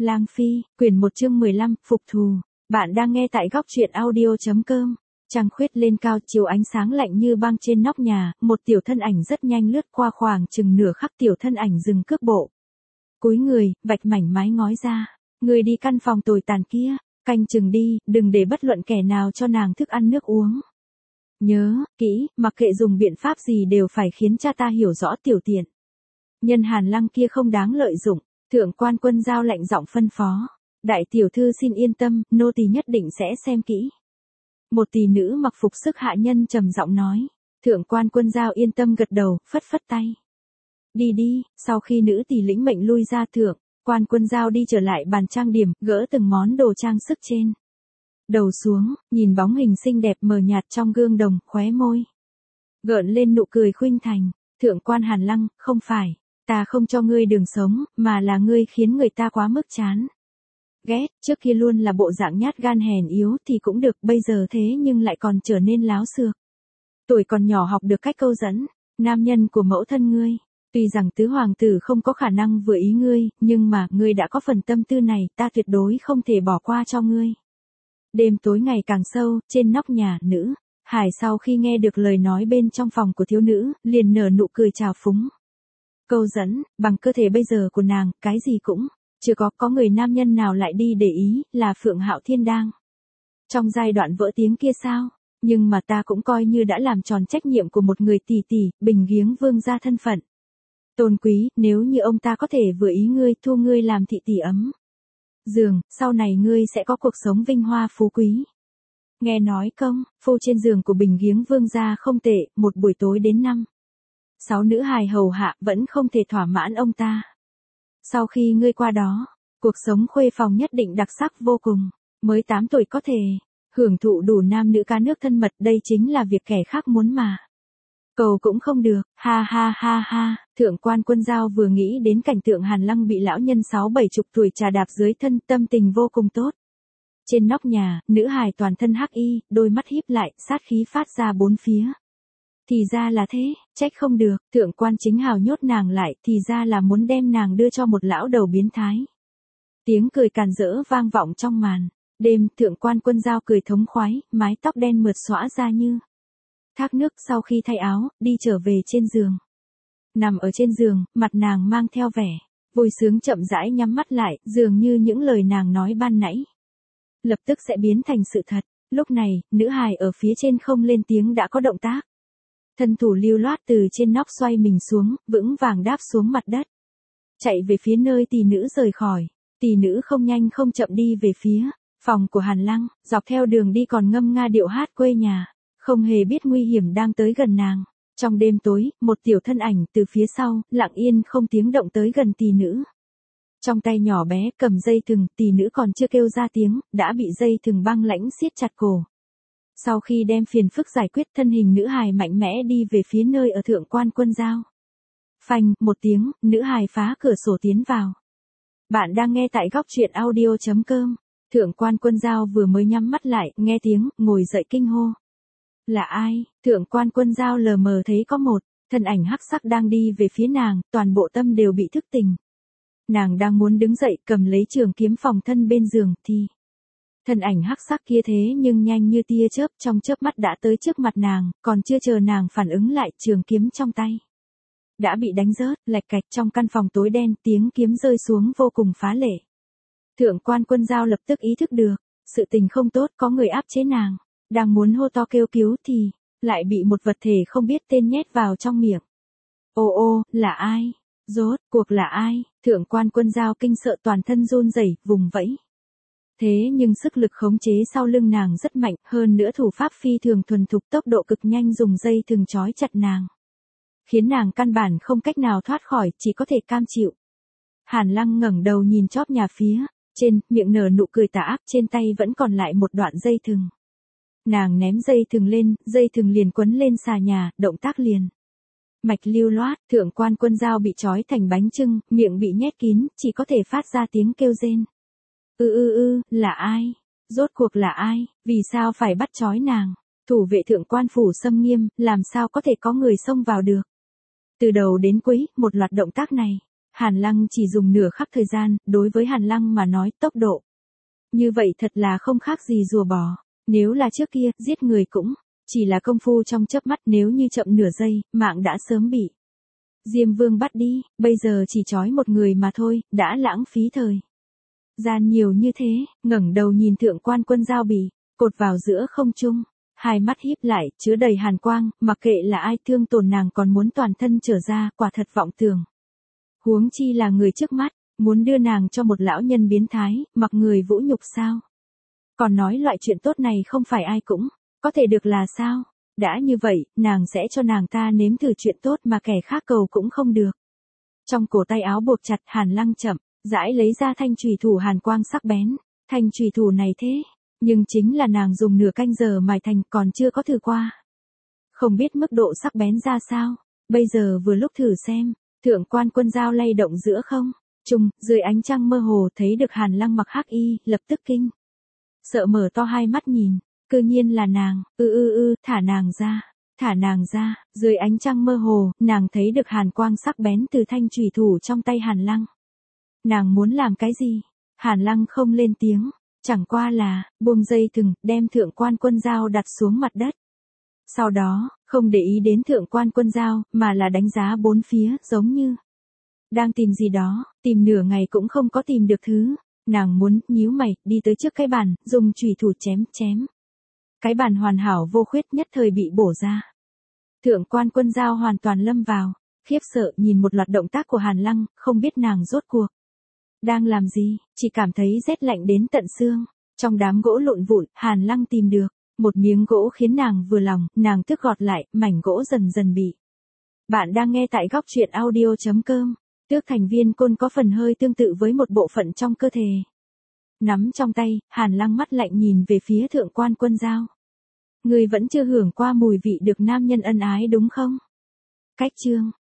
Lang Phi, quyển 1 chương 15, Phục thù. Bạn đang nghe tại góc truyện audio.com. Trăng khuyết lên cao, chiếu ánh sáng lạnh như băng trên nóc nhà, một tiểu thân ảnh rất nhanh lướt qua, khoảng chừng nửa khắc tiểu thân ảnh dừng cước bộ. Cúi người, vạch mảnh mái ngói ra. Người đi căn phòng tồi tàn kia, canh chừng đi, đừng để bất luận kẻ nào cho nàng thức ăn nước uống. Nhớ, kỹ, mặc kệ dùng biện pháp gì đều phải khiến cha ta hiểu rõ tiểu tiện. Nhân Hàn Lăng kia không đáng lợi dụng. Thượng quan Quân Giao lạnh giọng phân phó. Đại tiểu thư xin yên tâm, nô tỳ nhất định sẽ xem kỹ. Một tỷ nữ mặc phục sức hạ nhân trầm giọng nói. Thượng quan Quân Giao yên tâm gật đầu, phất phất tay. Đi đi, sau khi nữ tỷ lĩnh mệnh lui ra, thượng quan Quân Giao đi trở lại bàn trang điểm, gỡ từng món đồ trang sức trên đầu xuống, nhìn bóng hình xinh đẹp mờ nhạt trong gương đồng, khóe môi gợn lên nụ cười khuynh thành. Thượng quan Hàn Lăng, không phải ta không cho ngươi đường sống, mà là ngươi khiến người ta quá mức chán ghét. Trước kia luôn là bộ dạng nhát gan hèn yếu thì cũng được, bây giờ thế nhưng lại còn trở nên láo xược. Tuổi còn nhỏ học được cách câu dẫn nam nhân của mẫu thân ngươi. Tuy rằng tứ hoàng tử không có khả năng vừa ý ngươi, nhưng mà ngươi đã có phần tâm tư này, ta tuyệt đối không thể bỏ qua cho ngươi. Đêm tối ngày càng sâu, trên nóc nhà, nữ Hải sau khi nghe được lời nói bên trong phòng của thiếu nữ, liền nở nụ cười trào phúng. Câu dẫn, bằng cơ thể bây giờ của nàng, cái gì cũng chưa có người nam nhân nào lại đi để ý, là Phượng Hạo Thiên đang trong giai đoạn vỡ tiếng kia sao? Nhưng mà ta cũng coi như đã làm tròn trách nhiệm của một người tỷ tỷ, Bình Giếng vương gia thân phận tôn quý, nếu như ông ta có thể vừa ý ngươi, thu ngươi làm thị tỷ ấm giường, sau này ngươi sẽ có cuộc sống vinh hoa phú quý. Nghe nói công phu trên giường của Bình Giếng vương gia không tệ, một buổi tối đến 5-6 nữ hài hầu hạ vẫn không thể thỏa mãn ông ta. Sau khi ngươi qua đó, cuộc sống khuê phòng nhất định đặc sắc vô cùng. Mới 8 tuổi có thể hưởng thụ đủ nam nữ cá nước thân mật, đây chính là việc kẻ khác muốn mà cầu cũng không được. Ha ha ha ha. Thượng quan Quân Giao vừa nghĩ đến cảnh tượng Hàn Lăng bị lão nhân 60-70 tuổi trà đạp dưới thân, tâm tình vô cùng tốt. Trên nóc nhà, nữ hài toàn thân hắc y, đôi mắt híp lại, sát khí phát ra bốn phía. Thì ra là thế, trách không được, thượng quan chính hào nhốt nàng lại, thì ra là muốn đem nàng đưa cho một lão đầu biến thái. Tiếng cười càn rỡ vang vọng trong màn đêm. Thượng quan Quân Giao cười thống khoái, mái tóc đen mượt xõa ra như thác nước. Sau khi thay áo, đi trở về trên giường. Nằm ở trên giường, mặt nàng mang theo vẻ vui sướng, chậm rãi nhắm mắt lại, dường như những lời nàng nói ban nãy lập tức sẽ biến thành sự thật. Lúc này, nữ hài ở phía trên không lên tiếng đã có động tác. Thân thủ lưu loát từ trên nóc xoay mình xuống, vững vàng đáp xuống mặt đất. Chạy về phía nơi tỷ nữ rời khỏi. Tỷ nữ không nhanh không chậm đi về phía phòng của Hàn Lăng, dọc theo đường đi còn ngâm nga điệu hát quê nhà, không hề biết nguy hiểm đang tới gần nàng. Trong đêm tối, một tiểu thân ảnh từ phía sau, lặng yên không tiếng động tới gần tỷ nữ. Trong tay nhỏ bé cầm dây thừng, tỷ nữ còn chưa kêu ra tiếng, đã bị dây thừng băng lãnh siết chặt cổ. Sau khi đem phiền phức giải quyết, thân hình nữ hài mạnh mẽ đi về phía nơi ở Thượng quan Quân Giao. Phanh, một tiếng, nữ hài phá cửa sổ tiến vào. Bạn đang nghe tại góc truyện audio.com. Thượng quan Quân Giao vừa mới nhắm mắt lại, nghe tiếng, ngồi dậy kinh hô. Là ai? Thượng quan Quân Giao lờ mờ thấy có một thân ảnh hắc sắc đang đi về phía nàng, toàn bộ tâm đều bị thức tỉnh. Nàng đang muốn đứng dậy cầm lấy trường kiếm phòng thân bên giường thì thân ảnh hắc sắc kia thế nhưng nhanh như tia chớp, trong chớp mắt đã tới trước mặt nàng, còn chưa chờ nàng phản ứng lại, trường kiếm trong tay đã bị đánh rớt, lạch cạch. Trong căn phòng tối đen, tiếng kiếm rơi xuống vô cùng phá lệ. Thượng quan Quân Giao lập tức ý thức được, sự tình không tốt, có người áp chế nàng. Đang muốn hô to kêu cứu thì lại bị một vật thể không biết tên nhét vào trong miệng. Ô ô, là ai? Rốt cuộc là ai? Thượng quan Quân Giao kinh sợ, toàn thân run rẩy, vùng vẫy. Thế nhưng sức lực khống chế sau lưng nàng rất mạnh, hơn nữa thủ pháp phi thường thuần thục, tốc độ cực nhanh, dùng dây thừng trói chặt nàng, khiến nàng căn bản không cách nào thoát khỏi, chỉ có thể cam chịu. Hàn Lăng ngẩng đầu nhìn chóp nhà phía trên, miệng nở nụ cười tà ác, trên tay vẫn còn lại một đoạn dây thừng. Nàng ném dây thừng lên, dây thừng liền quấn lên xà nhà, động tác liền mạch lưu loát. Thượng quan Quân Giao bị trói thành bánh chưng, miệng bị nhét kín, chỉ có thể phát ra tiếng kêu rên. Là ai? Rốt cuộc là ai? Vì sao phải bắt trói nàng? Thủ vệ thượng quan phủ xâm nghiêm, làm sao có thể có người xông vào được? Từ đầu đến cuối, một loạt động tác này Hàn Lăng chỉ dùng nửa khắc thời gian, đối với Hàn Lăng mà nói tốc độ. Như vậy thật là không khác gì rùa bò. Nếu là trước kia, giết người cũng chỉ là công phu trong chớp mắt, nếu như chậm nửa giây, mạng đã sớm bị Diêm Vương bắt đi, bây giờ chỉ trói một người mà thôi, đã lãng phí thời gian nhiều như thế. Ngẩng đầu nhìn Thượng Quan Quân Dao bị cột vào giữa không trung, hai mắt híp lại, chứa đầy hàn quang, mặc kệ là ai thương tổn nàng còn muốn toàn thân trở ra, quả thật vọng tưởng. Huống chi là người trước mắt, muốn đưa nàng cho một lão nhân biến thái, mặc người vũ nhục sao? Còn nói loại chuyện tốt này không phải ai cũng có thể được là sao? Đã như vậy, nàng sẽ cho nàng ta nếm thử chuyện tốt mà kẻ khác cầu cũng không được. Trong cổ tay áo buộc chặt, Hàn Lăng chậm rãi lấy ra thanh chùy thủ hàn quang sắc bén. Thanh chùy thủ này thế, nhưng chính là nàng dùng nửa canh giờ mài thành, còn chưa có thử qua. Không biết mức độ sắc bén ra sao, bây giờ vừa lúc thử xem. Thượng Quan Quân Dao lay động giữa không trung, dưới ánh trăng mơ hồ thấy được Hàn Lăng mặc hắc y, lập tức kinh sợ mở to hai mắt nhìn, cư nhiên là nàng. Thả nàng ra, thả nàng ra. Dưới ánh trăng mơ hồ, nàng thấy được hàn quang sắc bén từ thanh chùy thủ trong tay Hàn Lăng. Nàng muốn làm cái gì? Hàn Lăng không lên tiếng, chẳng qua là buông dây thừng, đem Thượng Quan Quân Dao đặt xuống mặt đất. Sau đó, không để ý đến Thượng Quan Quân Dao, mà là đánh giá bốn phía, giống như đang tìm gì đó, tìm nửa ngày cũng không có tìm được thứ. Nàng muốn, nhíu mày, đi tới trước cái bàn, dùng chùy thủ chém. Cái bàn hoàn hảo vô khuyết, nhất thời bị bổ ra. Thượng Quan Quân Dao hoàn toàn lâm vào khiếp sợ, nhìn một loạt động tác của Hàn Lăng, không biết nàng rốt cuộc đang làm gì, chỉ cảm thấy rét lạnh đến tận xương. Trong đám gỗ lộn vụn, Hàn Lăng tìm được một miếng gỗ khiến nàng vừa lòng, nàng tức gọt lại, mảnh gỗ dần dần bị. Bạn đang nghe tại góc truyện audio.com. Tước thành viên côn có phần hơi tương tự với một bộ phận trong cơ thể. Nắm trong tay, Hàn Lăng mắt lạnh nhìn về phía Thượng Quan Quân Dao. Ngươi vẫn chưa hưởng qua mùi vị được nam nhân ân ái đúng không? Cách chương